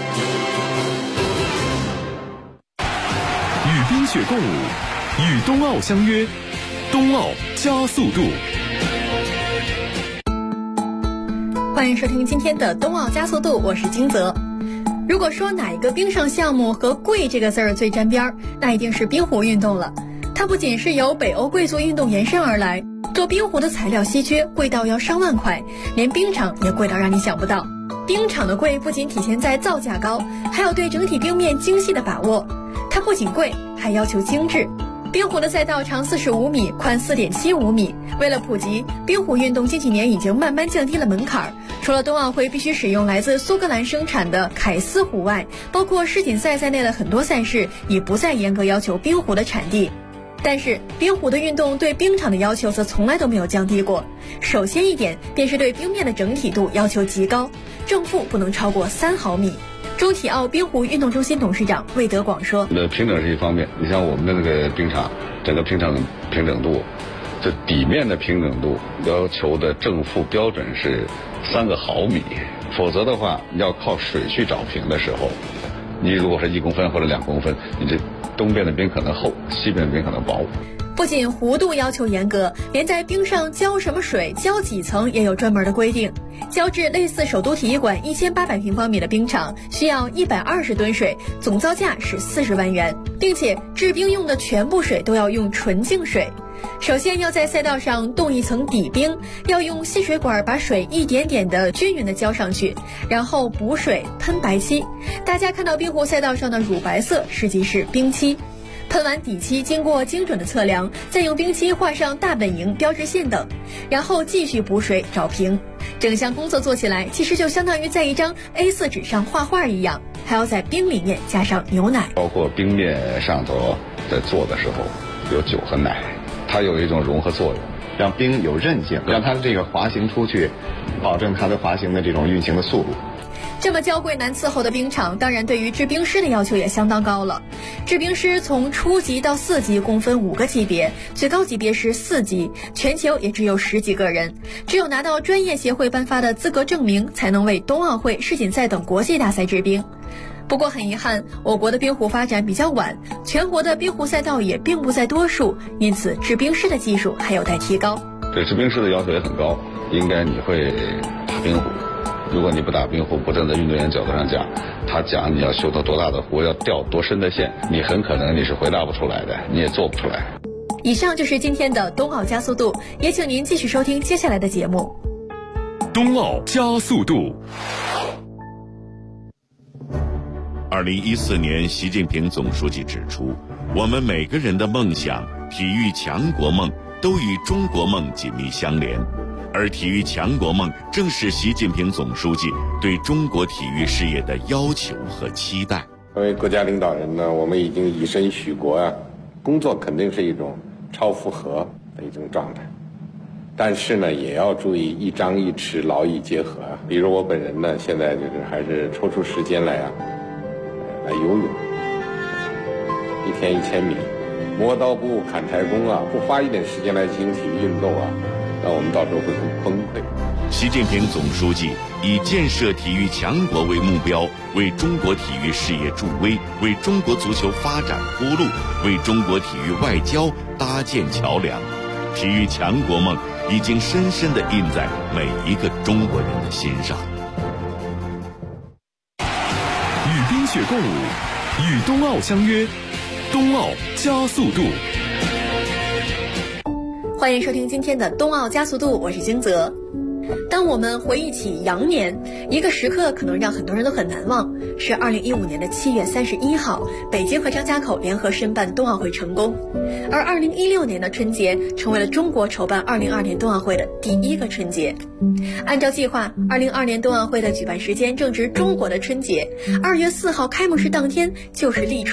与冰雪共舞，与冬奥相约，冬奥加速度。 欢迎收听今天的冬奥加速度，我是金泽。如果说哪一个冰上项目和贵这个字儿最沾边儿，那一定是冰壶运动了。它不仅是由北欧贵族运动延伸而来，做冰壶的材料稀缺，贵到要上万块，连冰场也贵到让你想不到。冰场的贵不仅体现在造价高，还有对整体冰面精细的把握。它不仅贵，还要求精致。冰壶的赛道长45米，宽4.75米。为了普及，冰壶运动近几年已经慢慢降低了门槛。除了冬奥会必须使用来自苏格兰生产的凯斯壶外，包括世锦赛在内的很多赛事已不再严格要求冰壶的产地。但是冰壶的运动对冰场的要求则从来都没有降低过。首先一点便是对冰面的整体度要求极高，正负不能超过3毫米。中体奥冰壶运动中心董事长魏德广说： 平整是一方面，你像我们的那个冰场，整个平整度，这底面的平整度要求的正负标准是3个毫米，否则的话要靠水去找平的时候，你如果是1公分或者2公分，你这东边的冰可能厚，西边的冰可能薄。 不仅弧度要求严格，连在冰上浇什么水、浇几层也有专门的规定。浇制类似首都体育馆1800平方米的冰场需要120吨水，总造价是40万元，并且制冰用的全部水都要用纯净水。首先要在赛道上冻一层底冰，要用细水管把水一点点的均匀的浇上去，然后补水喷白漆。大家看到冰壶赛道上的乳白色实际是冰漆。喷完底漆，经过精准的测量，再用冰漆画上大本营、标志线等，然后继续补水找平。整项工作做起来其实就相当于在一张 A4 纸上画画一样，还要在冰里面加上牛奶。 包括冰面上头在做的时候有酒和奶，它有一种融合作用， 让冰有韧性，让它的这个滑行出去，保证它的滑行的这种运行的速度。 这么娇贵难伺候的冰场，当然对于制冰师的要求也相当高了。制冰师从初级到4级共分5个级别，最高级别是4级，全球也只有10几个人。只有拿到专业协会颁发的资格证明，才能为冬奥会、世锦赛等国际大赛制冰。不过很遗憾，我国的冰壶发展比较晚，全国的冰壶赛道也并不在多数，因此制冰师的技术还有待提高。 对制冰师的要求也很高，应该你会打冰壶。如果你不打冰壶，不站在运动员角度上讲，他讲你要修到多大的壶，要掉多深的线，你很可能你是回答不出来的，你也做不出来。 以上就是今天的冬奥加速度，也请您继续收听接下来的节目。 冬奥加速度。2014年，习近平总书记指出，我们每个人的梦想、体育强国梦都与中国梦紧密相连。而体育强国梦正是习近平总书记对中国体育事业的要求和期待。 作为国家领导人呢，我们已经以身许国啊，工作肯定是一种超负荷的一种状态，但是呢，也要注意一张一弛，劳逸结合啊。比如我本人呢，现在就是还是抽出时间来游泳，1天1000米，磨刀不误砍柴工啊，不花一点时间来进行体育运动啊，那我们到时候会很崩溃。 习近平总书记以建设体育强国为目标，为中国体育事业助威，为中国足球发展铺路，为中国体育外交搭建桥梁。体育强国梦已经深深地印在每一个中国人的心上。与冰雪共舞，与冬奥相约，冬奥加速度。 欢迎收听今天的冬奥加速度，我是金泽。当我们回忆起羊年，一个时刻可能让很多人都很难忘，是2015年的7月31号，北京和张家口联合申办冬奥会成功。而2016年的春节成为了中国筹办2022年冬奥会的第一个春节。按照计划，2022年冬奥会的举办时间正值中国的春节，2月4号开幕式当天就是立春。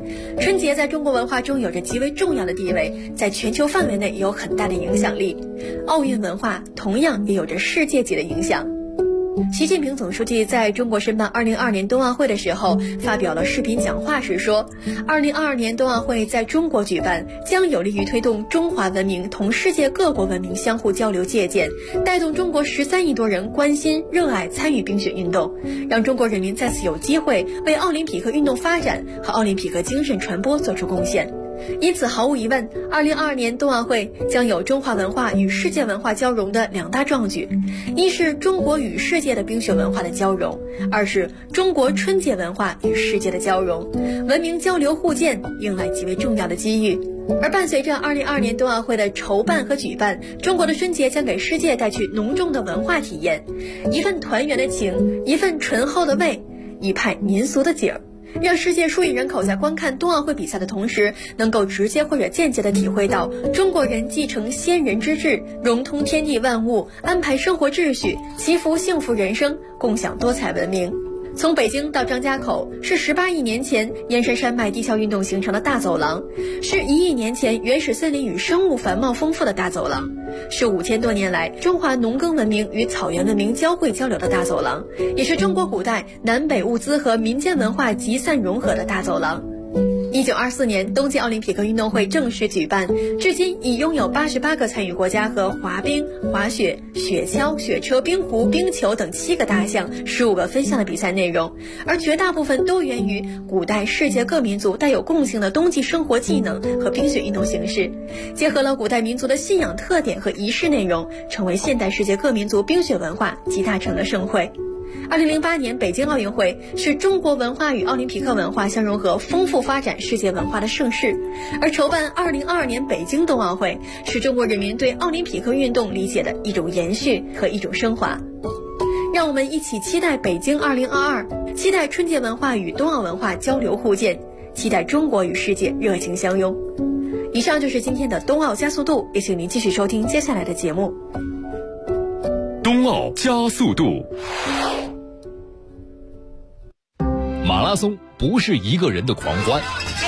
春节在中国文化中有着极为重要的地位，在全球范围内有很大的影响力。奥运文化同样也有着世界级的影响。习近平总书记在中国申办2022年冬奥会的时候发表了视频讲话时说，2022年冬奥会在中国举办，将有利于推动中华文明同世界各国文明相互交流借鉴，带动中国13亿多人关心、热爱、参与冰雪运动，让中国人民再次有机会为奥林匹克运动发展和奥林匹克精神传播做出贡献。因此，毫无疑问，2022年冬奥会将有中华文化与世界文化交融的两大壮举：一是中国与世界的冰雪文化的交融，二是中国春节文化与世界的交融，文明交流互鉴，迎来极为重要的机遇。而伴随着2022年冬奥会的筹办和举办，中国的春节将给世界带去浓重的文化体验，一份团圆的情，一份醇厚的味，一派民俗的景儿。让世界数亿人口在观看冬奥会比赛的同时，能够直接或者间接地体会到中国人继承先人之志，融通天地万物，安排生活秩序，祈福幸福人生，共享多彩文明。从北京到张家口是18亿年前燕山山脉地壳运动形成的大走廊，是1亿年前原始森林与生物繁茂丰富的大走廊，是5000多年来中华农耕文明与草原文明交汇交流的大走廊，也是中国古代南北物资和民间文化集散融合的大走廊。1924年冬季奥林匹克运动会正式举办，至今已拥有88个参与国家和滑冰、滑雪、雪橇、雪车、冰壶、冰球等7个大项、15个分项的比赛内容，而绝大部分都源于古代世界各民族带有共性的冬季生活技能和冰雪运动形式，结合了古代民族的信仰特点和仪式内容，成为现代世界各民族冰雪文化集大成的盛会。2008年北京奥运会是中国文化与奥林匹克文化相融合、丰富发展世界文化的盛事，而筹办2022年北京冬奥会是中国人民对奥林匹克运动理解的一种延续和一种升华。让我们一起期待北京2022，期待春节文化与冬奥文化交流互鉴，期待中国与世界热情相拥。以上就是今天的冬奥加速度，也请您继续收听接下来的节目。 冬奥加速度。马拉松不是一个人的狂欢，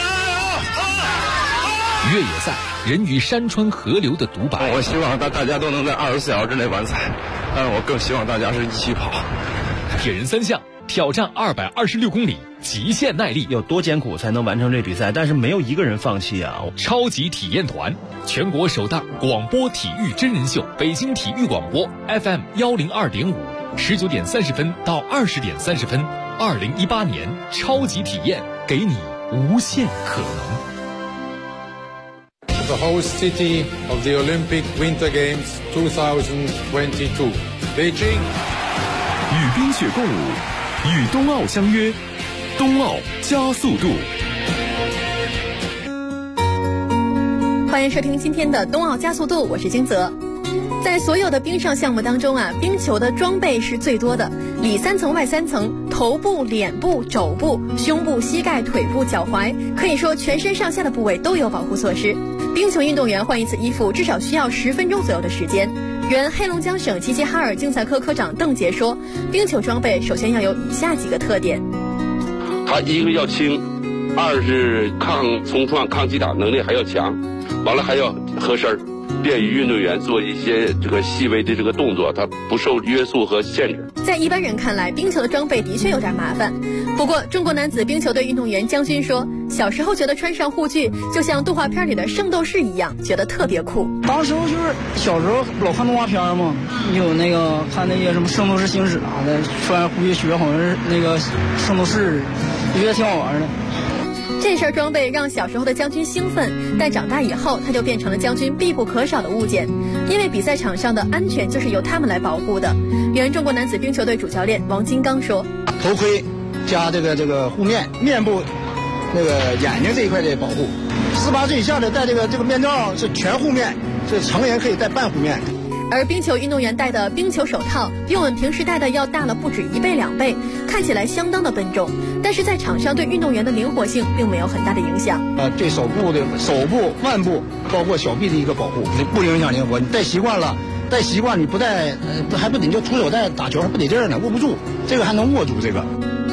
越野赛人与山川河流的独白。 我希望大家都能在24小时之内完赛，但是我更希望大家是一起跑。 铁人3项挑战226公里，极限耐力， 有多艰苦才能完成这比赛？但是没有一个人放弃啊！ 超级体验团，全国首档广播体育真人秀，北京体育广播 FM 102.5，19点30分到20点30分。2018年超级体验，给你无限可能。 The host city of the Olympic Winter Games 2022, Beijing。 与冰雪共舞，与冬奥相约，冬奥加速度。 欢迎收听今天的冬奥加速度，我是金泽。在所有的冰上项目当中啊，冰球的装备是最多的，里3层外3层，头部、脸部、肘部、胸部、膝盖、腿部、脚踝，可以说全身上下的部位都有保护措施。冰球运动员换一次衣服至少需要10分钟左右的时间。原黑龙江省齐齐哈尔竞赛科科长邓杰说，冰球装备首先要有以下几个特点： 它一个要轻，2是抗冲撞、抗击打能力还要强，完了还要合身，便于运动员做一些这个细微的这个动作，它不受约束和限制。 在一般人看来，冰球的装备的确有点麻烦。不过，中国男子冰球队运动员姜军说，小时候觉得穿上护具就像动画片里的圣斗士一样，觉得特别酷。 当时就是小时候老看动画片嘛，有那个看那些什么圣斗士星矢啊的，穿护具学好像是那个圣斗士，觉得挺好玩的。 这身装备让小时候的姜军兴奋，但长大以后他就变成了姜军必不可少的物件，因为比赛场上的安全就是由他们来保护的。原中国男子冰球队主教练王金刚说， 头盔加这个护面，面部那个眼睛这一块的保护，18岁以下的戴这个面罩是全护面，这成人可以戴半护面。 而冰球运动员戴的冰球手套比我们平时戴的要大了不止1倍2倍，看起来相当的笨重，但是在场上对运动员的灵活性并没有很大的影响。 对手部、腕部包括小臂的一个保护，不影响灵活。你戴习惯了，你不戴，还不得就出手戴打球还不得劲儿呢，握不住，这个还能握住这个。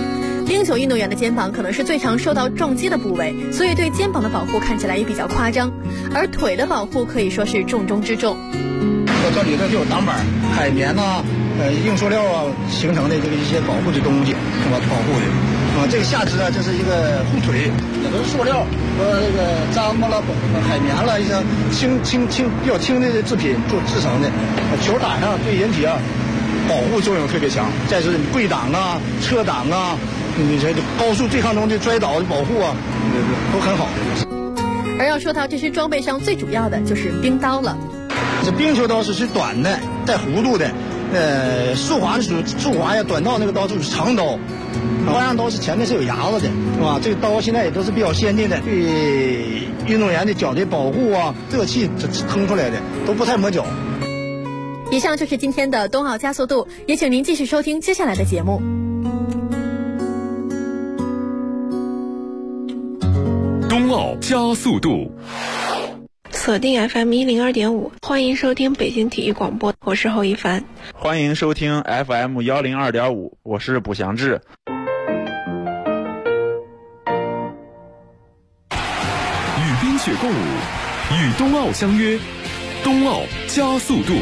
冰球运动员的肩膀可能是最常受到撞击的部位，所以对肩膀的保护看起来也比较夸张，而腿的保护可以说是重中之重。 这里头就有挡板、海绵呐、硬塑料啊形成的这个一些保护的东西，是吧？保护的这个下肢啊，这是一个护腿，也都是塑料和这个毡子了、海绵了一些比较轻的制品制成的。球打上对人体啊保护作用特别强。再是跪挡啊、侧挡啊，你这高速对抗中的摔倒的保护啊，都很好。 而要说到这些装备上最主要的就是冰刀了。 这冰球刀是短的、带弧度的，速滑呀，短道那个刀就是长刀，花样刀是前面是有牙子的，是吧？这个刀现在也都是比较先进的，对运动员的脚的保护啊、热气腾出来的都不太磨脚。 以上就是今天的冬奥加速度，也请您继续收听接下来的节目。 冬奥加速度。 锁定 FM 102.5，欢迎收听北京体育广播，我是侯一凡。 欢迎收听 FM 102.5，我是卜祥志。 与冰雪共舞，与冬奥相约，冬奥加速度。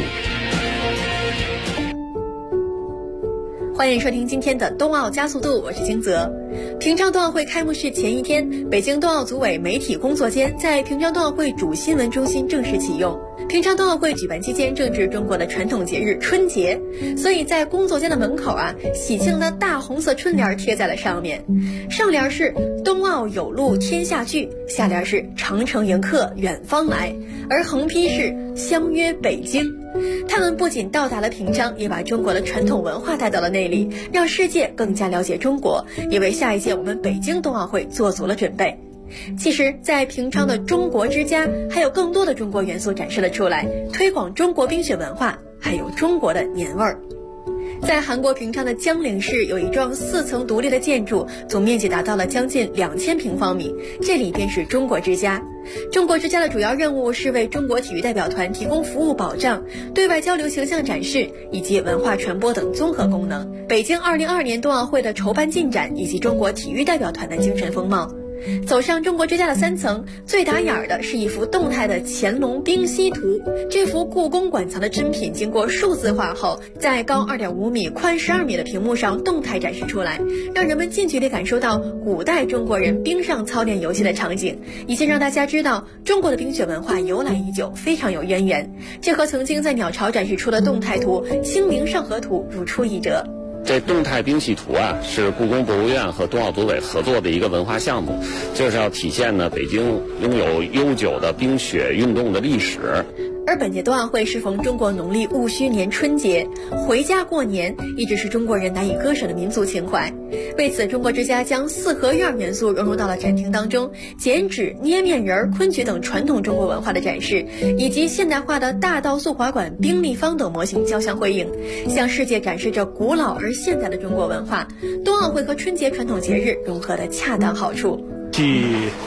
欢迎收听今天的冬奥加速度，我是金泽。平昌冬奥会开幕式前一天，北京冬奥组委媒体工作间在平昌冬奥会主新闻中心正式启用。平昌冬奥会举办期间正值中国的传统节日春节，所以在工作间的门口喜庆的大红色春联贴在了上面，上联是冬奥有路天下聚，下联是长城迎客远方来，而横批是相约北京。他们不仅到达了平昌，也把中国的传统文化带到了那里，让世界更加了解中国，也为下一届我们北京冬奥会做足了准备。其实在平昌的中国之家还有更多的中国元素展示了出来，推广中国冰雪文化，还有中国的年味儿。在韩国平昌的江陵市有一幢4层独立的建筑，总面积达到了将近2000平方米，这里便是中国之家。中国之家的主要任务是为中国体育代表团提供服务保障、对外交流形象展示以及文化传播等综合功能。北京2022年冬奥会的筹办进展以及中国体育代表团的精神风貌。走上中国之家的3层，最打眼的是一幅动态的乾隆冰溪图。这幅故宫馆藏的珍品经过数字化后，在高2.5米、宽12米的屏幕上动态展示出来，让人们近距离感受到古代中国人冰上操练游戏的场景，以及让大家知道中国的冰雪文化由来已久，非常有渊源。这和曾经在鸟巢展示出的动态图《清明上河图》如出一辙。 这动态冰戏图是故宫博物院和冬奥组委合作的一个文化项目，就是要体现呢北京拥有悠久的冰雪运动的历史。 而本届冬奥会适逢中国农历戊戌年春节，回家过年一直是中国人难以割舍的民族情怀。为此，中国之家将4合院元素融入到了展厅当中，剪纸、捏面人、昆曲等传统中国文化的展示，以及现代化的大道速滑馆、冰立方等模型交相辉映，向世界展示着古老而现代的中国文化。冬奥会和春节传统节日融合的恰当好处。 继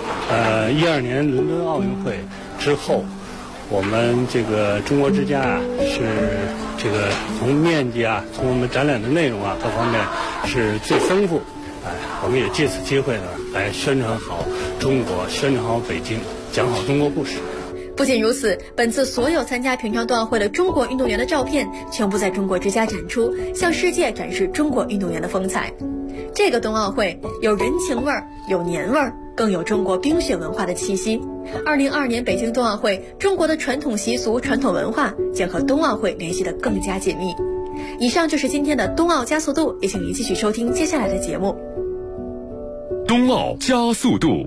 12年伦敦奥运会之后，我们这个中国之家是这个从面积从我们展览的内容各方面是最丰富。我们也借此机会呢，来宣传好中国，宣传好北京，讲好中国故事。 不仅如此，本次所有参加平昌冬奥会的中国运动员的照片全部在中国之家展出，向世界展示中国运动员的风采。这个冬奥会有人情味儿，有年味儿，更有中国冰雪文化的气息。2022年北京冬奥会，中国的传统习俗、传统文化将和冬奥会联系得更加紧密。以上就是今天的冬奥加速度，也请您继续收听接下来的节目。 冬奥加速度。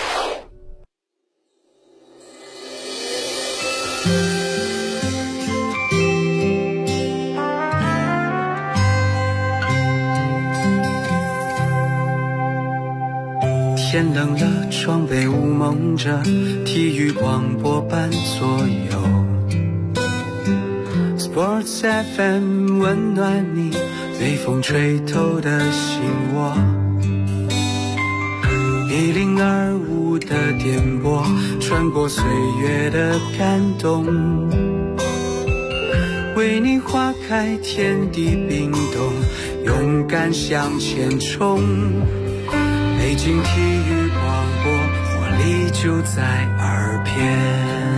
天冷了，窗被雾蒙着，体育广播伴左右。Sports FM 温暖你，被风吹透的心窝。1025的电波，穿过岁月的感动，为你花开，天地冰冻，勇敢向前冲。 北京体育广播，活力就在耳边。